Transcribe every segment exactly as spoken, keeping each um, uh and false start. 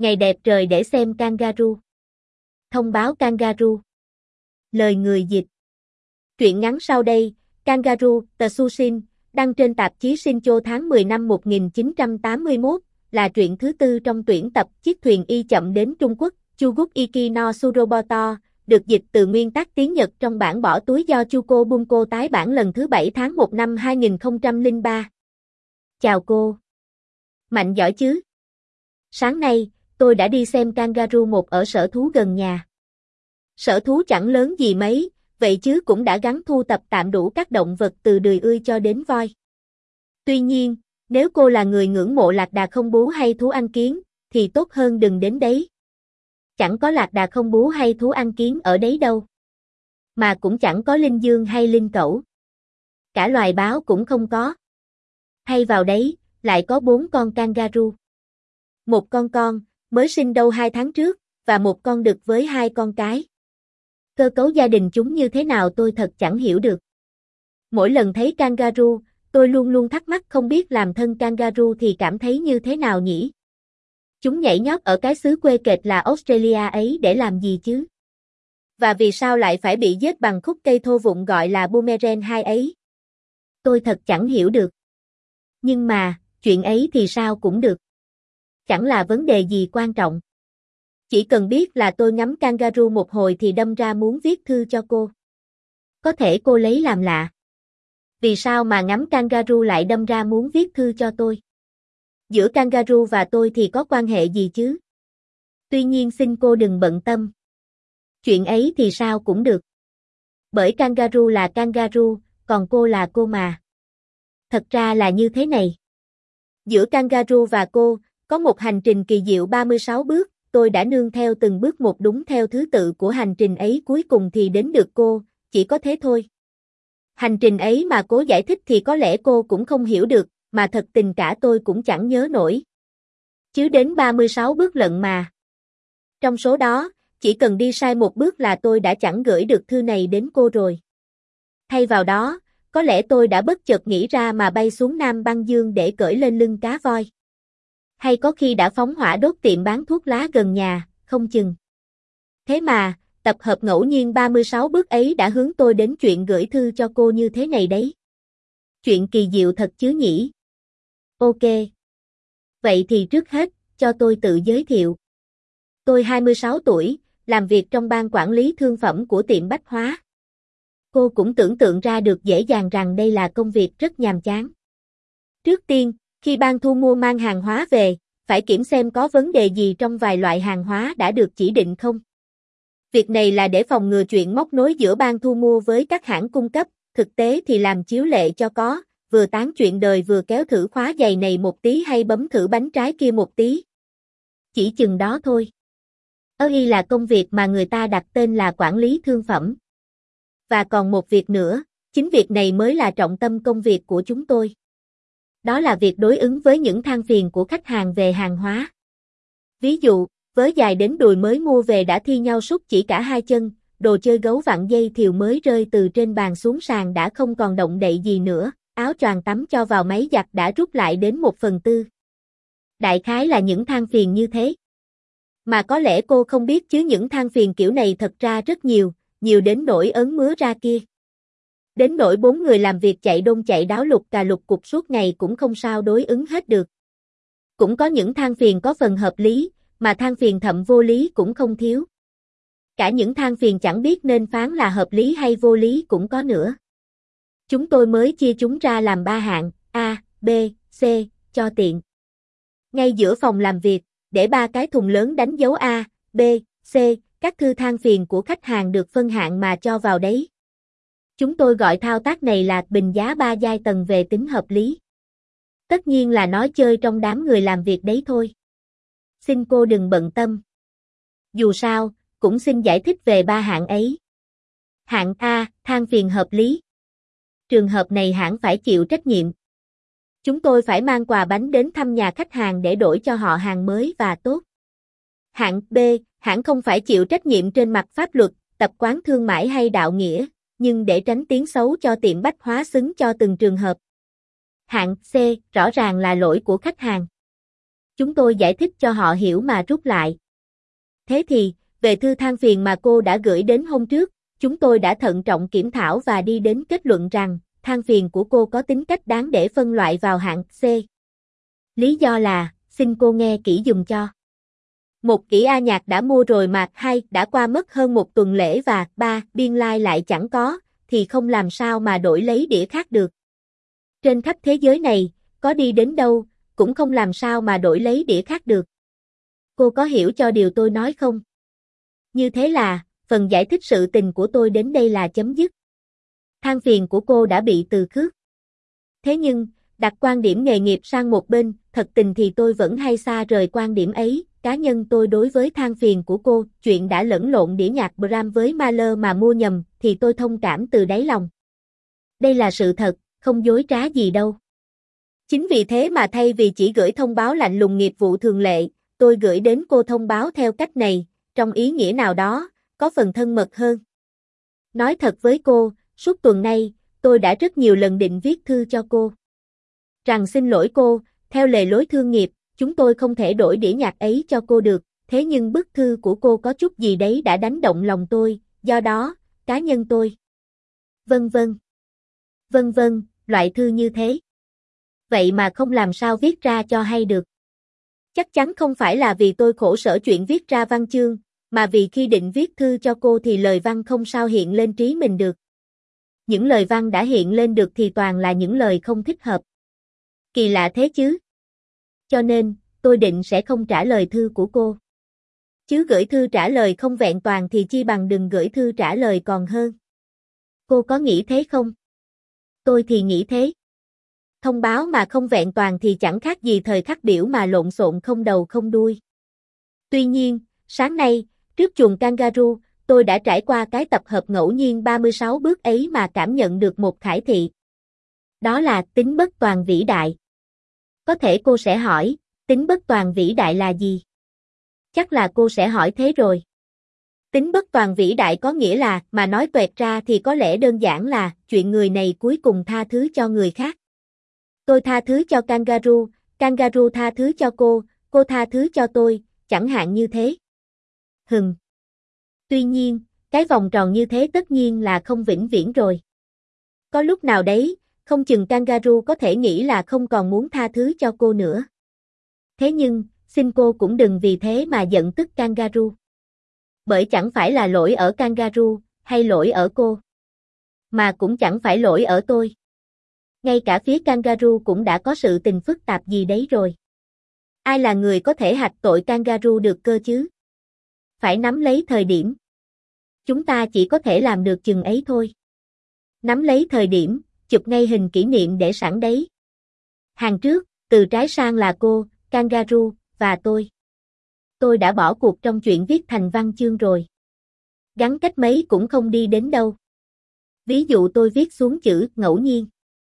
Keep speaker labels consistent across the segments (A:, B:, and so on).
A: Ngày đẹp trời để xem kangaroo. Thông báo kangaroo. Lời người dịch. Truyện ngắn sau đây, Kangaroo, The Sushin, đăng trên tạp chí Shincho tháng mười năm một nghìn chín trăm tám mươi mốt, là truyện thứ tư trong tuyển tập Chiếc thuyền y chậm đến Trung Quốc, Chugoku Iki no Suroboto, được dịch từ nguyên tác tiếng Nhật trong bản bỏ túi do Chuko Bunko tái bản lần thứ bảy tháng một năm hai nghìn không trăm lẻ ba. Chào cô. Mạnh giỏi chứ? Sáng nay, tôi đã đi xem kangaroo một ở sở thú gần nhà. Sở thú chẳng lớn gì mấy, vậy chứ cũng đã gắng thu tập tạm đủ các động vật từ đười ươi cho đến voi. Tuy nhiên, nếu cô là người ngưỡng mộ lạc đà không bú hay thú ăn kiến, thì tốt hơn đừng đến đấy. Chẳng có lạc đà không bú hay thú ăn kiến ở đấy đâu. Mà cũng chẳng có linh dương hay linh cẩu. Cả loài báo cũng không có. Thay vào đấy, lại có bốn con kangaroo. Một con con, mới sinh đâu hai tháng trước, và một con đực với hai con cái. Cơ cấu gia đình chúng như thế nào tôi thật chẳng hiểu được. Mỗi lần thấy kangaroo, tôi luôn luôn thắc mắc không biết làm thân kangaroo thì cảm thấy như thế nào nhỉ? Chúng nhảy nhót ở cái xứ quê kệt là Australia ấy để làm gì chứ? Và vì sao lại phải bị giết bằng khúc cây thô vụn gọi là boomerang hai ấy? Tôi thật chẳng hiểu được. Nhưng mà, chuyện ấy thì sao cũng được. Chẳng là vấn đề gì quan trọng. Chỉ cần biết là tôi ngắm kangaroo một hồi thì đâm ra muốn viết thư cho cô. Có thể cô lấy làm lạ. Vì sao mà ngắm kangaroo lại đâm ra muốn viết thư cho tôi? Giữa kangaroo và tôi thì có quan hệ gì chứ? Tuy nhiên xin cô đừng bận tâm. Chuyện ấy thì sao cũng được. Bởi kangaroo là kangaroo, còn cô là cô mà. Thật ra là như thế này. Giữa kangaroo và cô, có một hành trình kỳ diệu ba mươi sáu bước, tôi đã nương theo từng bước một đúng theo thứ tự của hành trình ấy cuối cùng thì đến được cô, chỉ có thế thôi. Hành trình ấy mà cố giải thích thì có lẽ cô cũng không hiểu được, mà thật tình cả tôi cũng chẳng nhớ nổi. Chứ đến ba mươi sáu bước lận mà. Trong số đó, chỉ cần đi sai một bước là tôi đã chẳng gửi được thư này đến cô rồi. Thay vào đó, có lẽ tôi đã bất chợt nghĩ ra mà bay xuống Nam Băng Dương để cởi lên lưng cá voi. Hay có khi đã phóng hỏa đốt tiệm bán thuốc lá gần nhà, không chừng. Thế mà, tập hợp ngẫu nhiên ba mươi sáu bước ấy đã hướng tôi đến chuyện gửi thư cho cô như thế này đấy. Chuyện kỳ diệu thật chứ nhỉ? Ok. Vậy thì trước hết, cho tôi tự giới thiệu. Tôi hai mươi sáu tuổi, làm việc trong ban quản lý thương phẩm của tiệm bách hóa. Cô cũng tưởng tượng ra được dễ dàng rằng đây là công việc rất nhàm chán. Trước tiên, khi ban thu mua mang hàng hóa về, phải kiểm xem có vấn đề gì trong vài loại hàng hóa đã được chỉ định không. Việc này là để phòng ngừa chuyện móc nối giữa ban thu mua với các hãng cung cấp, thực tế thì làm chiếu lệ cho có, vừa tán chuyện đời vừa kéo thử khóa giày này một tí hay bấm thử bánh trái kia một tí. Chỉ chừng đó thôi. Ơ y là công việc mà người ta đặt tên là quản lý thương phẩm. Và còn một việc nữa, chính việc này mới là trọng tâm công việc của chúng tôi. Đó là việc đối ứng với những than phiền của khách hàng về hàng hóa. Ví dụ, vớ dài đến đùi mới mua về đã thi nhau sút chỉ cả hai chân, đồ chơi gấu vặn dây thiều mới rơi từ trên bàn xuống sàn đã không còn động đậy gì nữa, áo choàng tắm cho vào máy giặt đã rút lại đến một phần tư. Đại khái là những than phiền như thế. Mà có lẽ cô không biết chứ những than phiền kiểu này thật ra rất nhiều, nhiều đến nỗi ớn mứa ra kia. Đến nỗi bốn người làm việc chạy đôn chạy đáo lục cà lục cục suốt ngày cũng không sao đối ứng hết được. Cũng có những than phiền có phần hợp lý, mà than phiền thậm vô lý cũng không thiếu. Cả những than phiền chẳng biết nên phán là hợp lý hay vô lý cũng có nữa. Chúng tôi mới chia chúng ra làm ba hạng, A, B, C, cho tiện. Ngay giữa phòng làm việc, để ba cái thùng lớn đánh dấu A, B, C, các thư than phiền của khách hàng được phân hạng mà cho vào đấy. Chúng tôi gọi thao tác này là bình giá ba giai tầng về tính hợp lý. Tất nhiên là nói chơi trong đám người làm việc đấy thôi. Xin cô đừng bận tâm. Dù sao, cũng xin giải thích về ba hạng ấy. Hạng A, than phiền hợp lý. Trường hợp này hãng phải chịu trách nhiệm. Chúng tôi phải mang quà bánh đến thăm nhà khách hàng để đổi cho họ hàng mới và tốt. Hạng B, hãng không phải chịu trách nhiệm trên mặt pháp luật, tập quán thương mại hay đạo nghĩa, nhưng để tránh tiếng xấu cho tiệm bách hóa xứng cho từng trường hợp. Hạng C, rõ ràng là lỗi của khách hàng. Chúng tôi giải thích cho họ hiểu mà rút lại. Thế thì, về thư than phiền mà cô đã gửi đến hôm trước, chúng tôi đã thận trọng kiểm thảo và đi đến kết luận rằng, than phiền của cô có tính cách đáng để phân loại vào hạng C. Lý do là, xin cô nghe kỹ dùm cho. Một kỹ A nhạc đã mua rồi mà, hai đã qua mất hơn một tuần lễ và ba biên lai like lại chẳng có, thì không làm sao mà đổi lấy đĩa khác được. Trên khắp thế giới này, có đi đến đâu, cũng không làm sao mà đổi lấy đĩa khác được. Cô có hiểu cho điều tôi nói không? Như thế là, phần giải thích sự tình của tôi đến đây là chấm dứt. Than phiền của cô đã bị từ khước. Thế nhưng, đặt quan điểm nghề nghiệp sang một bên, thật tình thì tôi vẫn hay xa rời quan điểm ấy. Cá nhân tôi đối với than phiền của cô, chuyện đã lẫn lộn đĩa nhạc Bram với Mahler mà mua nhầm, thì tôi thông cảm từ đáy lòng. Đây là sự thật, không dối trá gì đâu. Chính vì thế mà thay vì chỉ gửi thông báo lạnh lùng nghiệp vụ thường lệ, tôi gửi đến cô thông báo theo cách này, trong ý nghĩa nào đó, có phần thân mật hơn. Nói thật với cô, suốt tuần nay, tôi đã rất nhiều lần định viết thư cho cô. Rằng xin lỗi cô, theo lề lối thương nghiệp, chúng tôi không thể đổi đĩa nhạc ấy cho cô được, thế nhưng bức thư của cô có chút gì đấy đã đánh động lòng tôi, do đó, cá nhân tôi. Vân vân. Vân vân, loại thư như thế. Vậy mà không làm sao viết ra cho hay được. Chắc chắn không phải là vì tôi khổ sở chuyện viết ra văn chương, mà vì khi định viết thư cho cô thì lời văn không sao hiện lên trí mình được. Những lời văn đã hiện lên được thì toàn là những lời không thích hợp. Kỳ lạ thế chứ. Cho nên, tôi định sẽ không trả lời thư của cô. Chứ gửi thư trả lời không vẹn toàn thì chi bằng đừng gửi thư trả lời còn hơn. Cô có nghĩ thế không? Tôi thì nghĩ thế. Thông báo mà không vẹn toàn thì chẳng khác gì thời khắc biểu mà lộn xộn không đầu không đuôi. Tuy nhiên, sáng nay, trước chuồng kangaroo, tôi đã trải qua cái tập hợp ngẫu nhiên ba mươi sáu bước ấy mà cảm nhận được một khải thị. Đó là tính bất toàn vĩ đại. Có thể cô sẽ hỏi, tính bất toàn vĩ đại là gì? Chắc là cô sẽ hỏi thế rồi. Tính bất toàn vĩ đại có nghĩa là, mà nói tuẹt ra thì có lẽ đơn giản là, chuyện người này cuối cùng tha thứ cho người khác. Tôi tha thứ cho kangaroo, kangaroo tha thứ cho cô, cô tha thứ cho tôi, chẳng hạn như thế. Hừm. Tuy nhiên, cái vòng tròn như thế tất nhiên là không vĩnh viễn rồi. Có lúc nào đấy, không chừng kangaroo có thể nghĩ là không còn muốn tha thứ cho cô nữa. Thế nhưng, xin cô cũng đừng vì thế mà giận tức kangaroo. Bởi chẳng phải là lỗi ở kangaroo, hay lỗi ở cô. Mà cũng chẳng phải lỗi ở tôi. Ngay cả phía kangaroo cũng đã có sự tình phức tạp gì đấy rồi. Ai là người có thể hạch tội kangaroo được cơ chứ? Phải nắm lấy thời điểm. Chúng ta chỉ có thể làm được chừng ấy thôi. Nắm lấy thời điểm, chụp ngay hình kỷ niệm để sẵn đấy. Hàng trước, từ trái sang là cô, kangaroo, và tôi. Tôi đã bỏ cuộc trong chuyện viết thành văn chương rồi. Gắn cách mấy cũng không đi đến đâu. Ví dụ tôi viết xuống chữ ngẫu nhiên.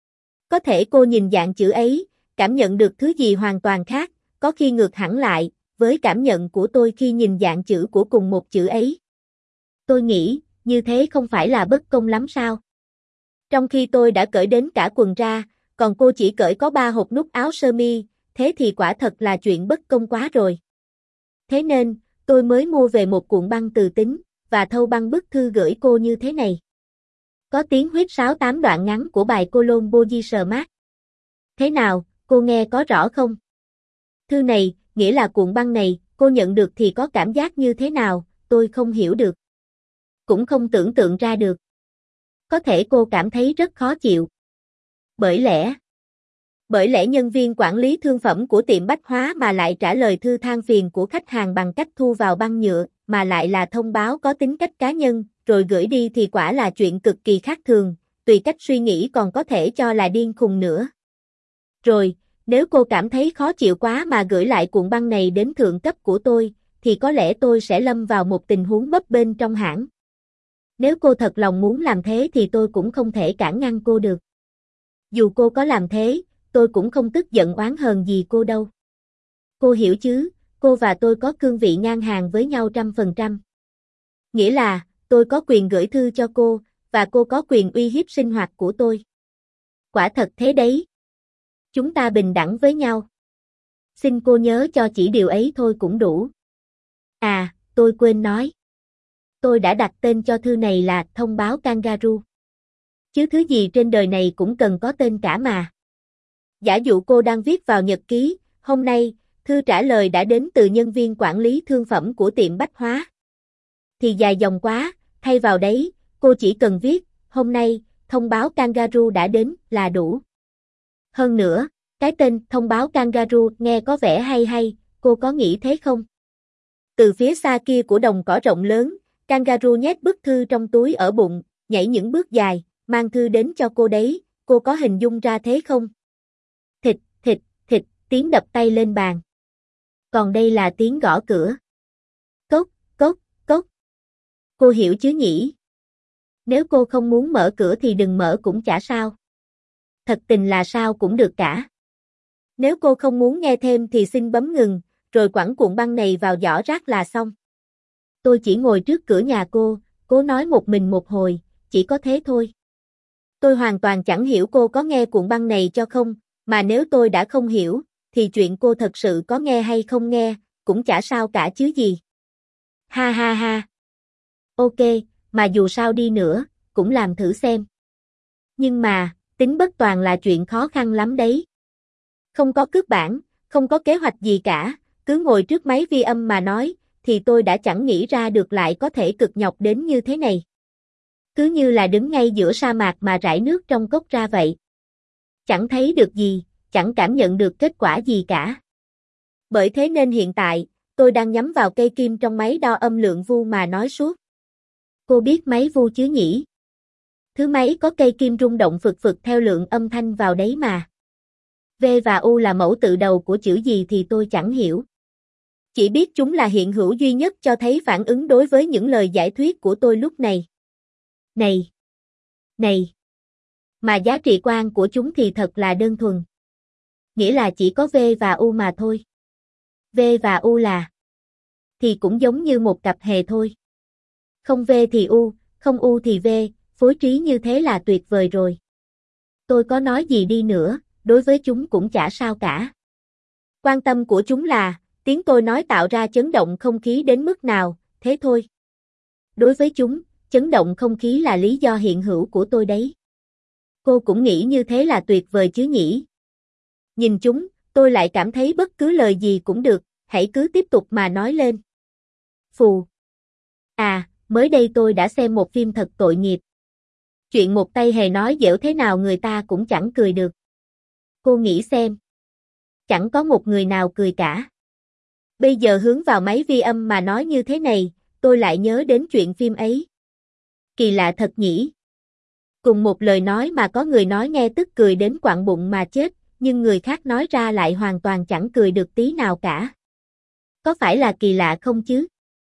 A: Có thể cô nhìn dạng chữ ấy, cảm nhận được thứ gì hoàn toàn khác, có khi ngược hẳn lại, với cảm nhận của tôi khi nhìn dạng chữ của cùng một chữ ấy. Tôi nghĩ, như thế không phải là bất công lắm sao? Trong khi tôi đã cởi đến cả quần ra, còn cô chỉ cởi có ba hộp nút áo sơ mi, thế thì quả thật là chuyện bất công quá rồi. Thế nên, tôi mới mua về một cuộn băng từ tính, và thâu băng bức thư gửi cô như thế này. Có tiếng huýt sáo tám đoạn ngắn của bài Colomboji Smart. Thế nào, cô nghe có rõ không? Thư này, nghĩa là cuộn băng này, cô nhận được thì có cảm giác như thế nào, tôi không hiểu được. Cũng không tưởng tượng ra được. Có thể cô cảm thấy rất khó chịu. Bởi lẽ, bởi lẽ nhân viên quản lý thương phẩm của tiệm bách hóa mà lại trả lời thư than phiền của khách hàng bằng cách thu vào băng nhựa, mà lại là thông báo có tính cách cá nhân, rồi gửi đi thì quả là chuyện cực kỳ khác thường, tùy cách suy nghĩ còn có thể cho là điên khùng nữa. Rồi, nếu cô cảm thấy khó chịu quá mà gửi lại cuộn băng này đến thượng cấp của tôi, thì có lẽ tôi sẽ lâm vào một tình huống bấp bênh trong hãng. Nếu cô thật lòng muốn làm thế thì tôi cũng không thể cản ngăn cô được. Dù cô có làm thế, tôi cũng không tức giận oán hờn gì cô đâu. Cô hiểu chứ, cô và tôi có cương vị ngang hàng với nhau trăm phần trăm. Nghĩa là, tôi có quyền gửi thư cho cô, và cô có quyền uy hiếp sinh hoạt của tôi. Quả thật thế đấy. Chúng ta bình đẳng với nhau. Xin cô nhớ cho chỉ điều ấy thôi cũng đủ. À, tôi quên nói. Tôi đã đặt tên cho thư này là thông báo kangaroo. Chứ thứ gì trên đời này cũng cần có tên cả mà. Giả dụ cô đang viết vào nhật ký, hôm nay, thư trả lời đã đến từ nhân viên quản lý thương phẩm của tiệm bách hóa. Thì dài dòng quá, thay vào đấy, cô chỉ cần viết, hôm nay, thông báo kangaroo đã đến là đủ. Hơn nữa, cái tên thông báo kangaroo nghe có vẻ hay hay, cô có nghĩ thế không? Từ phía xa kia của đồng cỏ rộng lớn, kangaroo nhét bức thư trong túi ở bụng, nhảy những bước dài, mang thư đến cho cô đấy, cô có hình dung ra thế không? Thịt, thịt, thịt, tiếng đập tay lên bàn. Còn đây là tiếng gõ cửa. Cốc, cốc, cốc. Cô hiểu chứ nhỉ? Nếu cô không muốn mở cửa thì đừng mở cũng chả sao. Thật tình là sao cũng được cả. Nếu cô không muốn nghe thêm thì xin bấm ngừng, rồi quẳng cuộn băng này vào giỏ rác là xong. Tôi chỉ ngồi trước cửa nhà cô, cố nói một mình một hồi, chỉ có thế thôi. Tôi hoàn toàn chẳng hiểu cô có nghe cuộn băng này cho không, mà nếu tôi đã không hiểu, thì chuyện cô thật sự có nghe hay không nghe, cũng chả sao cả chứ gì. Ha ha ha. Ok, mà dù sao đi nữa, cũng làm thử xem. Nhưng mà, tính bất toàn là chuyện khó khăn lắm đấy. Không có cước bản, không có kế hoạch gì cả, cứ ngồi trước máy vi âm mà nói, thì tôi đã chẳng nghĩ ra được lại có thể cực nhọc đến như thế này. Cứ như là đứng ngay giữa sa mạc mà rải nước trong cốc ra vậy. Chẳng thấy được gì, chẳng cảm nhận được kết quả gì cả. Bởi thế nên hiện tại, tôi đang nhắm vào cây kim trong máy đo âm lượng vu mà nói suốt. Cô biết máy vu chứ nhỉ? Thứ máy có cây kim rung động phực phực theo lượng âm thanh vào đấy mà. V và U là mẫu tự đầu của chữ gì thì tôi chẳng hiểu. Chỉ biết chúng là hiện hữu duy nhất cho thấy phản ứng đối với những lời giải thuyết của tôi lúc này. Này! Này! Mà giá trị quan của chúng thì thật là đơn thuần. Nghĩa là chỉ có V và U mà thôi. V và U là thì cũng giống như một cặp hề thôi. Không V thì U, không U thì V, phối trí như thế là tuyệt vời rồi. Tôi có nói gì đi nữa, đối với chúng cũng chả sao cả. Quan tâm của chúng là, tiếng tôi nói tạo ra chấn động không khí đến mức nào, thế thôi. Đối với chúng, chấn động không khí là lý do hiện hữu của tôi đấy. Cô cũng nghĩ như thế là tuyệt vời chứ nhỉ? Nhìn chúng, tôi lại cảm thấy bất cứ lời gì cũng được, hãy cứ tiếp tục mà nói lên. Phù. À, mới đây tôi đã xem một phim thật tội nghiệp. Chuyện một tay hề nói dẻo thế nào người ta cũng chẳng cười được. Cô nghĩ xem. Chẳng có một người nào cười cả. Bây giờ hướng vào máy vi âm mà nói như thế này, tôi lại nhớ đến chuyện phim ấy. Kỳ lạ thật nhỉ. Cùng một lời nói mà có người nói nghe tức cười đến quặn bụng mà chết, nhưng người khác nói ra lại hoàn toàn chẳng cười được tí nào cả. Có phải là kỳ lạ không chứ?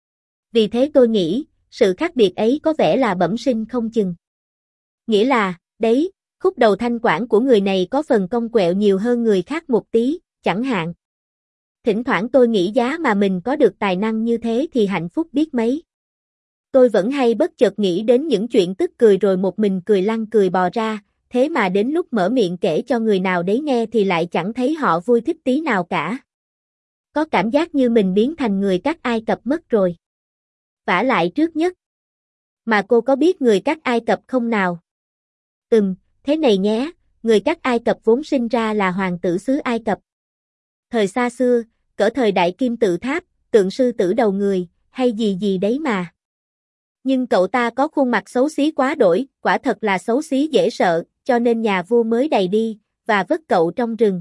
A: Vì thế tôi nghĩ, sự khác biệt ấy có vẻ là bẩm sinh không chừng. Nghĩa là, đấy, khúc đầu thanh quản của người này có phần cong quẹo nhiều hơn người khác một tí, chẳng hạn. Thỉnh thoảng tôi nghĩ giá mà mình có được tài năng như thế thì hạnh phúc biết mấy. Tôi vẫn hay bất chợt nghĩ đến những chuyện tức cười rồi một mình cười lăn cười bò ra, thế mà đến lúc mở miệng kể cho người nào đấy nghe thì lại chẳng thấy họ vui thích tí nào cả. Có cảm giác như mình biến thành người cắt Ai Cập mất rồi. Vả lại trước nhất. Mà cô có biết người cắt Ai Cập không nào? Ừm, thế này nhé, người cắt Ai Cập vốn sinh ra là hoàng tử xứ Ai Cập. Thời xa xưa, cỡ thời đại kim tự tháp, tượng sư tử đầu người, hay gì gì đấy mà. Nhưng cậu ta có khuôn mặt xấu xí quá đổi, quả thật là xấu xí dễ sợ, cho nên nhà vua mới đày đi, và vứt cậu trong rừng.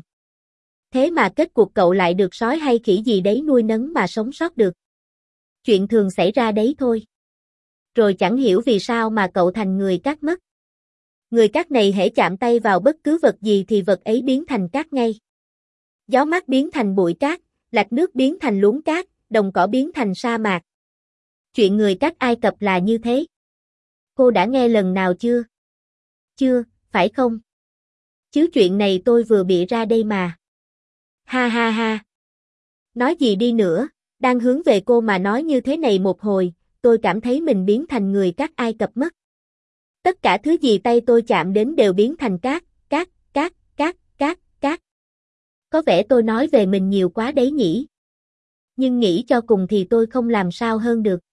A: Thế mà kết cuộc cậu lại được sói hay khỉ gì đấy nuôi nấng mà sống sót được. Chuyện thường xảy ra đấy thôi. Rồi chẳng hiểu vì sao mà cậu thành người cát mất. Người cát này hễ chạm tay vào bất cứ vật gì thì vật ấy biến thành cát ngay. Gió mát biến thành bụi cát, lạch nước biến thành luống cát, đồng cỏ biến thành sa mạc. Chuyện người cát Ai Cập là như thế. Cô đã nghe lần nào chưa? Chưa, phải không? Chứ chuyện này tôi vừa bịa ra đây mà. Ha ha ha. Nói gì đi nữa, đang hướng về cô mà nói như thế này một hồi, tôi cảm thấy mình biến thành người cát Ai Cập mất. Tất cả thứ gì tay tôi chạm đến đều biến thành cát, cát, cát, cát, cát, cát. Có vẻ tôi nói về mình nhiều quá đấy nhỉ. Nhưng nghĩ cho cùng thì tôi không làm sao hơn được.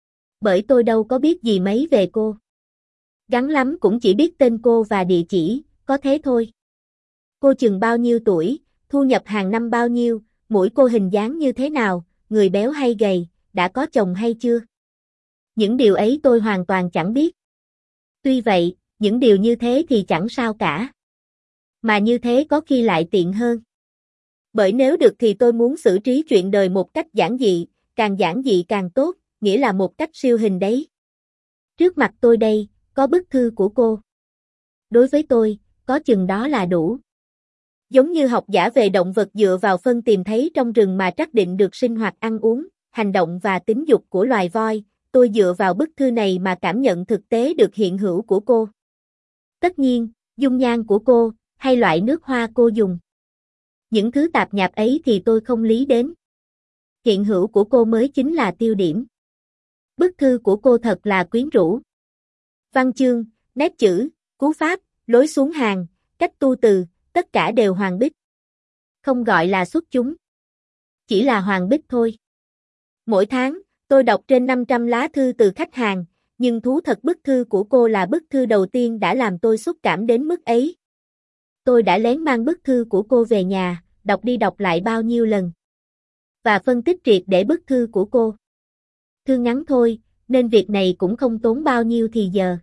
A: Bởi tôi đâu có biết gì mấy về cô. Gắn lắm cũng chỉ biết tên cô và địa chỉ, có thế thôi. Cô chừng bao nhiêu tuổi, thu nhập hàng năm bao nhiêu, mũi cô hình dáng như thế nào, người béo hay gầy, đã có chồng hay chưa? Những điều ấy tôi hoàn toàn chẳng biết. Tuy vậy, những điều như thế thì chẳng sao cả. Mà như thế có khi lại tiện hơn. Bởi nếu được thì tôi muốn xử trí chuyện đời một cách giản dị, càng giản dị càng tốt, nghĩa là một cách siêu hình đấy. Trước mặt tôi đây, có bức thư của cô. Đối với tôi, có chừng đó là đủ. Giống như học giả về động vật dựa vào phân tìm thấy trong rừng mà trắc định được sinh hoạt ăn uống, hành động và tính dục của loài voi, tôi dựa vào bức thư này mà cảm nhận thực tế được hiện hữu của cô. Tất nhiên, dung nhan của cô, hay loại nước hoa cô dùng. Những thứ tạp nhạp ấy thì tôi không lý đến. Hiện hữu của cô mới chính là tiêu điểm. Bức thư của cô thật là quyến rũ. Văn chương, nét chữ, cú pháp, lối xuống hàng, cách tu từ, tất cả đều hoàng bích. Không gọi là xuất chúng. Chỉ là hoàng bích thôi. Mỗi tháng, tôi đọc trên năm trăm lá thư từ khách hàng, nhưng thú thật bức thư của cô là bức thư đầu tiên đã làm tôi xúc cảm đến mức ấy. Tôi đã lén mang bức thư của cô về nhà, đọc đi đọc lại bao nhiêu lần. Và phân tích triệt để bức thư của cô. Thư ngắn thôi, nên việc này cũng không tốn bao nhiêu thì giờ.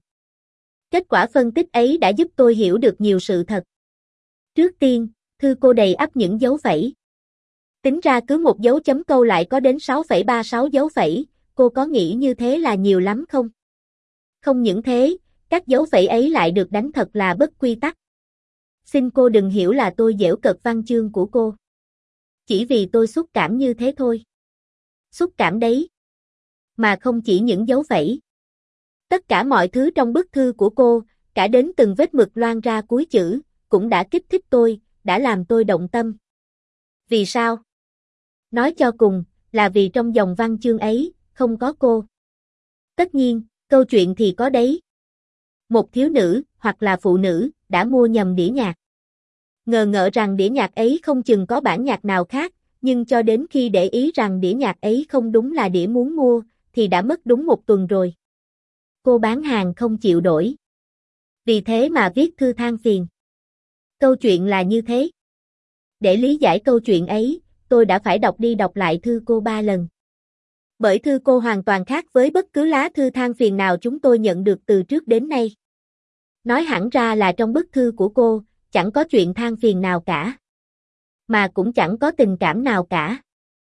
A: Kết quả phân tích ấy đã giúp tôi hiểu được nhiều sự thật. Trước tiên, thư cô đầy ắp những dấu phẩy. Tính ra cứ một dấu chấm câu lại có đến sáu phẩy ba sáu dấu phẩy, cô có nghĩ như thế là nhiều lắm không? Không những thế, các dấu phẩy ấy lại được đánh thật là bất quy tắc. Xin cô đừng hiểu là tôi giễu cợt văn chương của cô. Chỉ vì tôi xúc cảm như thế thôi. Xúc cảm đấy. Mà không chỉ những dấu phẩy. Tất cả mọi thứ trong bức thư của cô, cả đến từng vết mực loang ra cuối chữ, cũng đã kích thích tôi, đã làm tôi động tâm. Vì sao? Nói cho cùng, là vì trong dòng văn chương ấy, không có cô. Tất nhiên, câu chuyện thì có đấy. Một thiếu nữ, hoặc là phụ nữ, đã mua nhầm đĩa nhạc. Ngờ ngợ rằng đĩa nhạc ấy không chừng có bản nhạc nào khác, nhưng cho đến khi để ý rằng đĩa nhạc ấy không đúng là đĩa muốn mua, thì đã mất đúng một tuần rồi. Cô bán hàng không chịu đổi. Vì thế mà viết thư than phiền. Câu chuyện là như thế. Để lý giải câu chuyện ấy, tôi đã phải đọc đi đọc lại thư cô ba lần. Bởi thư cô hoàn toàn khác với bất cứ lá thư than phiền nào chúng tôi nhận được từ trước đến nay. Nói hẳn ra là trong bức thư của cô, chẳng có chuyện than phiền nào cả. Mà cũng chẳng có tình cảm nào cả.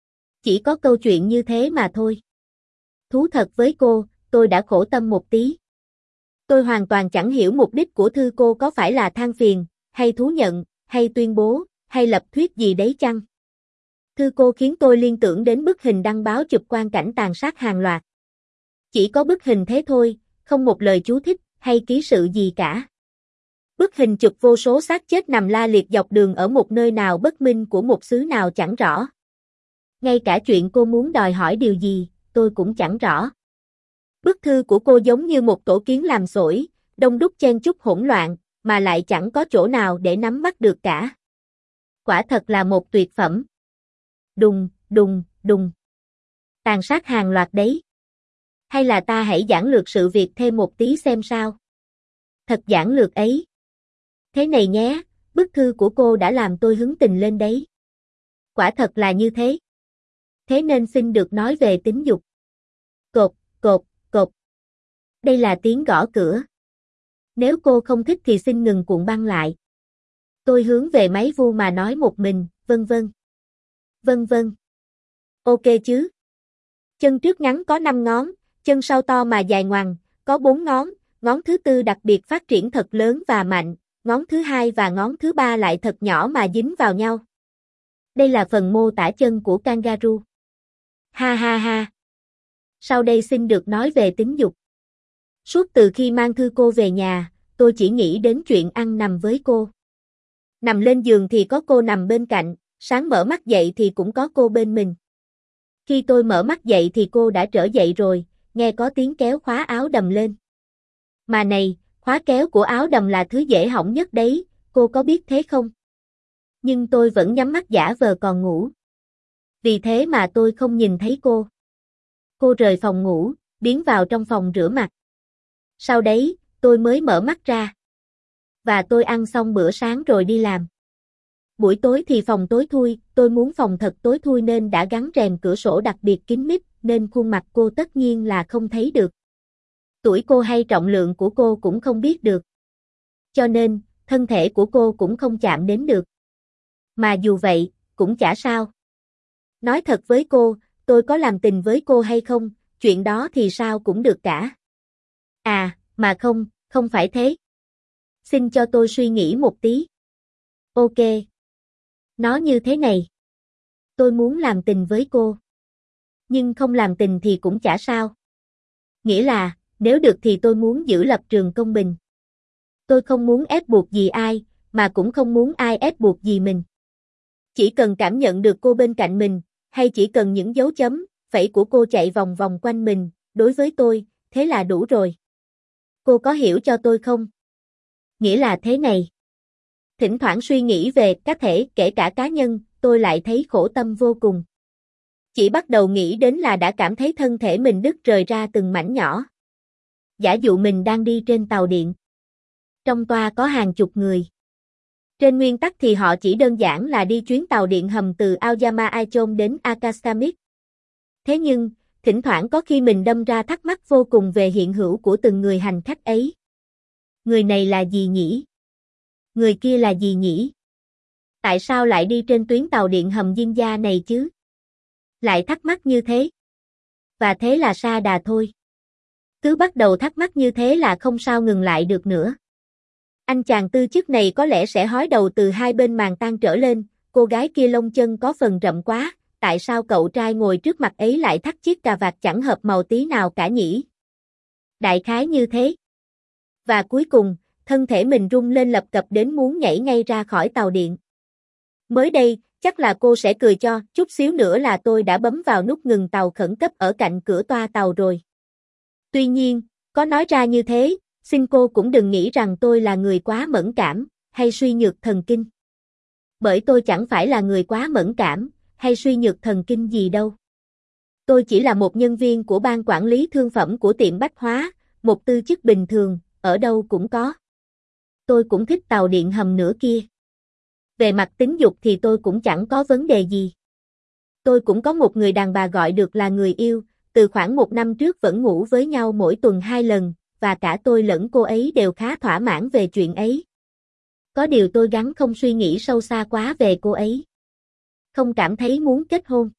A: Chỉ có câu chuyện như thế mà thôi. Thú thật với cô, tôi đã khổ tâm một tí. Tôi hoàn toàn chẳng hiểu mục đích của thư cô có phải là than phiền, hay thú nhận, hay tuyên bố, hay lập thuyết gì đấy chăng? Thư cô khiến tôi liên tưởng đến bức hình đăng báo chụp quang cảnh tàn sát hàng loạt. Chỉ có bức hình thế thôi, không một lời chú thích, hay ký sự gì cả. Bức hình chụp vô số xác chết nằm la liệt dọc đường ở một nơi nào bất minh của một xứ nào chẳng rõ. Ngay cả chuyện cô muốn đòi hỏi điều gì, tôi cũng chẳng rõ. Bức thư của cô giống như một tổ kiến làm xổi, đông đúc chen chúc hỗn loạn, mà lại chẳng có chỗ nào để nắm bắt được cả. Quả thật là một tuyệt phẩm. Đùng, đùng, đùng. Tàn sát hàng loạt đấy. Hay là ta hãy giản lược sự việc thêm một tí xem sao. Thật giản lược ấy. Thế này nhé, bức thư của cô đã làm tôi hứng tình lên đấy. Quả thật là như thế. Thế nên xin được nói về tính dục. Cột, cột, cột. Đây là tiếng gõ cửa. Nếu cô không thích thì xin ngừng cuộn băng lại. Tôi hướng về máy vu mà nói một mình, vân vân. Vân vân. Ok chứ. Chân trước ngắn có năm ngón, chân sau to mà dài ngoằng, có bốn ngón, ngón thứ tư đặc biệt phát triển thật lớn và mạnh, ngón thứ hai và ngón thứ ba lại thật nhỏ mà dính vào nhau. Đây là phần mô tả chân của kangaroo. Ha ha ha. Sau đây xin được nói về tính dục. Suốt từ khi mang thư cô về nhà, tôi chỉ nghĩ đến chuyện ăn nằm với cô. Nằm lên giường thì có cô nằm bên cạnh, sáng mở mắt dậy thì cũng có cô bên mình. Khi tôi mở mắt dậy thì cô đã trở dậy rồi, nghe có tiếng kéo khóa áo đầm lên. Mà này, khóa kéo của áo đầm là thứ dễ hỏng nhất đấy, cô có biết thế không? Nhưng tôi vẫn nhắm mắt giả vờ còn ngủ. Vì thế mà tôi không nhìn thấy cô. Cô rời phòng ngủ, biến vào trong phòng rửa mặt. Sau đấy, tôi mới mở mắt ra. Và tôi ăn xong bữa sáng rồi đi làm. Buổi tối thì phòng tối thui, tôi muốn phòng thật tối thui nên đã gắn rèm cửa sổ đặc biệt kín mít, nên khuôn mặt cô tất nhiên là không thấy được. Tuổi cô hay trọng lượng của cô cũng không biết được. Cho nên, thân thể của cô cũng không chạm đến được. Mà dù vậy, cũng chả sao. Nói thật với cô, tôi có làm tình với cô hay không, chuyện đó thì sao cũng được cả. À, mà không, không phải thế. Xin cho tôi suy nghĩ một tí. Ok. Nó như thế này. Tôi muốn làm tình với cô. Nhưng không làm tình thì cũng chả sao. Nghĩa là, nếu được thì tôi muốn giữ lập trường công bình. Tôi không muốn ép buộc gì ai, mà cũng không muốn ai ép buộc gì mình. Chỉ cần cảm nhận được cô bên cạnh mình, hay chỉ cần những dấu chấm, phẩy của cô chạy vòng vòng quanh mình, đối với tôi, thế là đủ rồi. Cô có hiểu cho tôi không? Nghĩa là thế này. Thỉnh thoảng suy nghĩ về cá thể, kể cả cá nhân, tôi lại thấy khổ tâm vô cùng. Chỉ bắt đầu nghĩ đến là đã cảm thấy thân thể mình đứt rời ra từng mảnh nhỏ. Giả dụ mình đang đi trên tàu điện. Trong toa có hàng chục người. Trên nguyên tắc thì họ chỉ đơn giản là đi chuyến tàu điện hầm từ Aoyama Aichon đến Akastamit. Thế nhưng, thỉnh thoảng có khi mình đâm ra thắc mắc vô cùng về hiện hữu của từng người hành khách ấy. Người này là gì nhỉ? Người kia là gì nhỉ? Tại sao lại đi trên tuyến tàu điện hầm Jinja này chứ? Lại thắc mắc như thế. Và thế là sa đà thôi. Cứ bắt đầu thắc mắc như thế là không sao ngừng lại được nữa. Anh chàng tư chức này có lẽ sẽ hói đầu từ hai bên màn tan trở lên, cô gái kia lông chân có phần rậm quá, tại sao cậu trai ngồi trước mặt ấy lại thắt chiếc cà vạt chẳng hợp màu tí nào cả nhỉ? Đại khái như thế. Và cuối cùng, thân thể mình rung lên lập cập đến muốn nhảy ngay ra khỏi tàu điện. Mới đây, chắc là cô sẽ cười cho, chút xíu nữa là tôi đã bấm vào nút ngừng tàu khẩn cấp ở cạnh cửa toa tàu rồi. Tuy nhiên, có nói ra như thế, xin cô cũng đừng nghĩ rằng tôi là người quá mẫn cảm, hay suy nhược thần kinh. Bởi tôi chẳng phải là người quá mẫn cảm, hay suy nhược thần kinh gì đâu. Tôi chỉ là một nhân viên của ban quản lý thương phẩm của tiệm bách hóa, một tư chức bình thường, ở đâu cũng có. Tôi cũng thích tàu điện hầm nữa kia. Về mặt tính dục thì tôi cũng chẳng có vấn đề gì. Tôi cũng có một người đàn bà gọi được là người yêu, từ khoảng một năm trước vẫn ngủ với nhau mỗi tuần hai lần, và cả tôi lẫn cô ấy đều khá thỏa mãn về chuyện ấy. Có điều tôi gắng không suy nghĩ sâu xa quá về cô ấy. Không cảm thấy muốn kết hôn.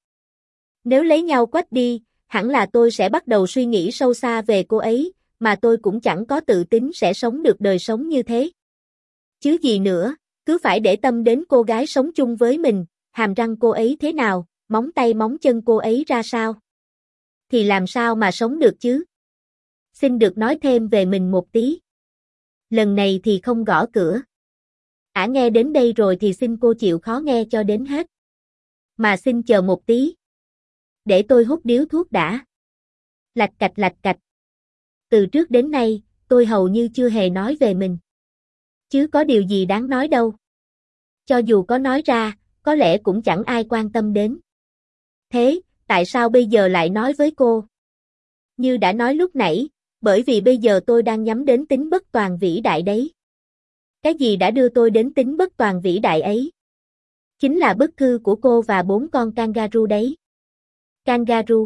A: Nếu lấy nhau quách đi, hẳn là tôi sẽ bắt đầu suy nghĩ sâu xa về cô ấy, mà tôi cũng chẳng có tự tin sẽ sống được đời sống như thế. Chứ gì nữa, cứ phải để tâm đến cô gái sống chung với mình, hàm răng cô ấy thế nào, móng tay móng chân cô ấy ra sao. Thì làm sao mà sống được chứ? Xin được nói thêm về mình một tí. Lần này thì không gõ cửa. Ả nghe đến đây rồi thì xin cô chịu khó nghe cho đến hết. Mà xin chờ một tí. Để tôi hút điếu thuốc đã. Lạch cạch lạch cạch. Từ trước đến nay, tôi hầu như chưa hề nói về mình. Chứ có điều gì đáng nói đâu. Cho dù có nói ra, có lẽ cũng chẳng ai quan tâm đến. Thế, tại sao bây giờ lại nói với cô? Như đã nói lúc nãy, bởi vì bây giờ tôi đang nhắm đến tính bất toàn vĩ đại đấy. Cái gì đã đưa tôi đến tính bất toàn vĩ đại ấy? Chính là bức thư của cô và bốn con kangaroo đấy. Kangaroo.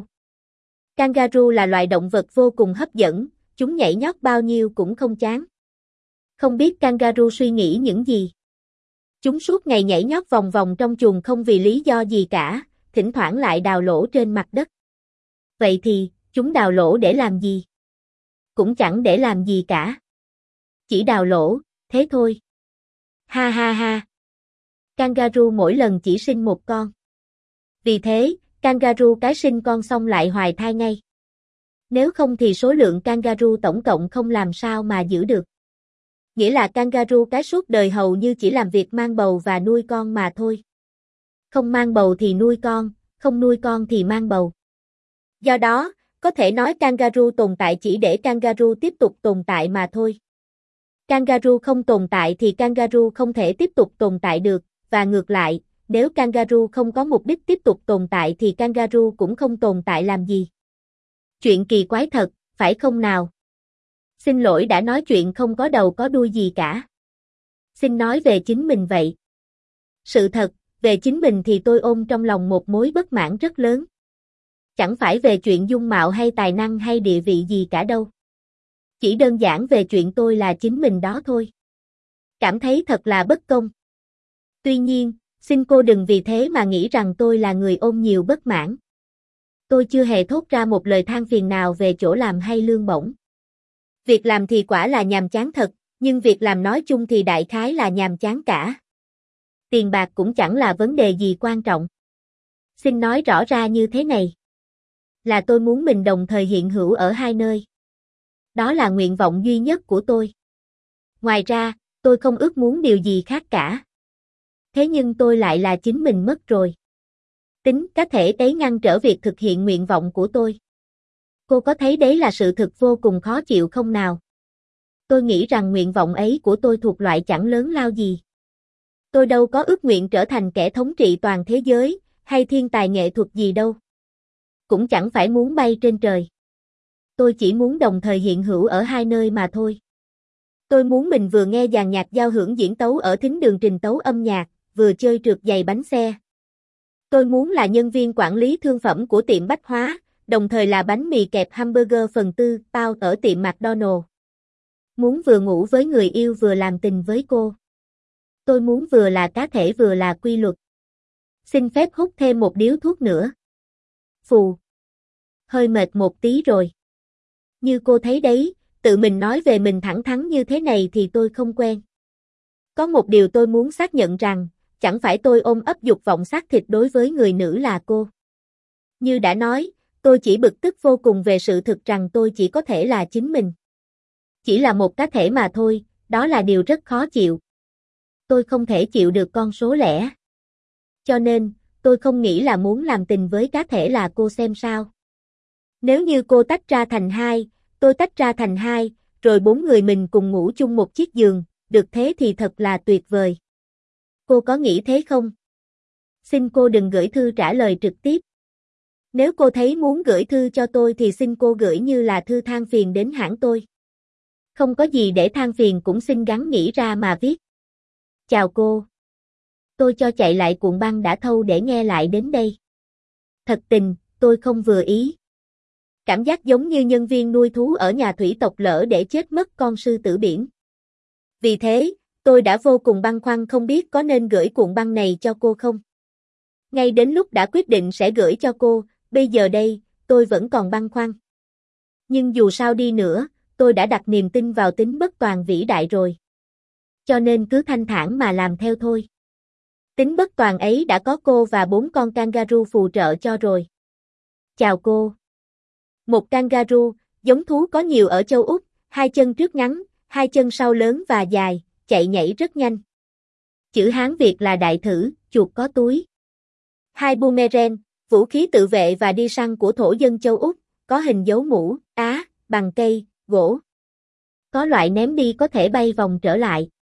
A: Kangaroo là loài động vật vô cùng hấp dẫn, chúng nhảy nhót bao nhiêu cũng không chán. Không biết kangaroo suy nghĩ những gì. Chúng suốt ngày nhảy nhót vòng vòng trong chuồng không vì lý do gì cả, thỉnh thoảng lại đào lỗ trên mặt đất. Vậy thì, chúng đào lỗ để làm gì? Cũng chẳng để làm gì cả. Chỉ đào lỗ, thế thôi. Ha ha ha. Kangaroo mỗi lần chỉ sinh một con. Vì thế, kangaroo cái sinh con xong lại hoài thai ngay. Nếu không thì số lượng kangaroo tổng cộng không làm sao mà giữ được. Nghĩa là kangaroo cái suốt đời hầu như chỉ làm việc mang bầu và nuôi con mà thôi. Không mang bầu thì nuôi con, không nuôi con thì mang bầu. Do đó, có thể nói kangaroo tồn tại chỉ để kangaroo tiếp tục tồn tại mà thôi. Kangaroo không tồn tại thì kangaroo không thể tiếp tục tồn tại được, và ngược lại, nếu kangaroo không có mục đích tiếp tục tồn tại thì kangaroo cũng không tồn tại làm gì. Chuyện kỳ quái thật, phải không nào? Xin lỗi đã nói chuyện không có đầu có đuôi gì cả. Xin nói về chính mình vậy. Sự thật, về chính mình thì tôi ôm trong lòng một mối bất mãn rất lớn. Chẳng phải về chuyện dung mạo hay tài năng hay địa vị gì cả đâu. Chỉ đơn giản về chuyện tôi là chính mình đó thôi. Cảm thấy thật là bất công. Tuy nhiên, xin cô đừng vì thế mà nghĩ rằng tôi là người ôm nhiều bất mãn. Tôi chưa hề thốt ra một lời than phiền nào về chỗ làm hay lương bổng. Việc làm thì quả là nhàm chán thật, nhưng việc làm nói chung thì đại khái là nhàm chán cả. Tiền bạc cũng chẳng là vấn đề gì quan trọng. Xin nói rõ ra như thế này. Là tôi muốn mình đồng thời hiện hữu ở hai nơi. Đó là nguyện vọng duy nhất của tôi. Ngoài ra, tôi không ước muốn điều gì khác cả. Thế nhưng tôi lại là chính mình mất rồi. Tính cá thể ấy ngăn trở việc thực hiện nguyện vọng của tôi. Cô có thấy đấy là sự thực vô cùng khó chịu không nào? Tôi nghĩ rằng nguyện vọng ấy của tôi thuộc loại chẳng lớn lao gì. Tôi đâu có ước nguyện trở thành kẻ thống trị toàn thế giới, hay thiên tài nghệ thuật gì đâu. Cũng chẳng phải muốn bay trên trời. Tôi chỉ muốn đồng thời hiện hữu ở hai nơi mà thôi. Tôi muốn mình vừa nghe dàn nhạc giao hưởng diễn tấu ở thính đường trình tấu âm nhạc, vừa chơi trượt giày bánh xe. Tôi muốn là nhân viên quản lý thương phẩm của tiệm bách hóa, đồng thời là bánh mì kẹp hamburger phần tư, bao ở tiệm McDonald's. Muốn vừa ngủ với người yêu vừa làm tình với cô. Tôi muốn vừa là cá thể vừa là quy luật. Xin phép hút thêm một điếu thuốc nữa. Phù. Hơi mệt một tí rồi. Như cô thấy đấy, tự mình nói về mình thẳng thắn như thế này thì tôi không quen. Có một điều tôi muốn xác nhận rằng, chẳng phải tôi ôm ấp dục vọng xác thịt đối với người nữ là cô. Như đã nói, tôi chỉ bực tức vô cùng về sự thực rằng tôi chỉ có thể là chính mình. Chỉ là một cá thể mà thôi, đó là điều rất khó chịu. Tôi không thể chịu được con số lẻ. Cho nên, tôi không nghĩ là muốn làm tình với cá thể là cô xem sao. Nếu như cô tách ra thành hai, tôi tách ra thành hai, rồi bốn người mình cùng ngủ chung một chiếc giường, được thế thì thật là tuyệt vời. Cô có nghĩ thế không? Xin cô đừng gửi thư trả lời trực tiếp. Nếu cô thấy muốn gửi thư cho tôi thì xin cô gửi như là thư than phiền đến hãng tôi. Không có gì để than phiền cũng xin gắng nghĩ ra mà viết. Chào cô. Tôi cho chạy lại cuộn băng đã thâu để nghe lại đến đây. Thật tình, tôi không vừa ý. Cảm giác giống như nhân viên nuôi thú ở nhà thủy tộc lỡ để chết mất con sư tử biển. Vì thế, tôi đã vô cùng băn khoăn không biết có nên gửi cuộn băng này cho cô không. Ngay đến lúc đã quyết định sẽ gửi cho cô, bây giờ đây, tôi vẫn còn băn khoăn. Nhưng dù sao đi nữa, tôi đã đặt niềm tin vào tính bất toàn vĩ đại rồi. Cho nên cứ thanh thản mà làm theo thôi. Tính bất toàn ấy đã có cô và bốn con kangaroo phù trợ cho rồi. Chào cô. Một kangaroo, giống thú có nhiều ở châu Úc, hai chân trước ngắn, hai chân sau lớn và dài, chạy nhảy rất nhanh. Chữ Hán Việt là đại thử, chuột có túi. Hai boomerang, vũ khí tự vệ và đi săn của thổ dân châu Úc, có hình dấu mũ, á, bằng cây, gỗ. Có loại ném đi có thể bay vòng trở lại.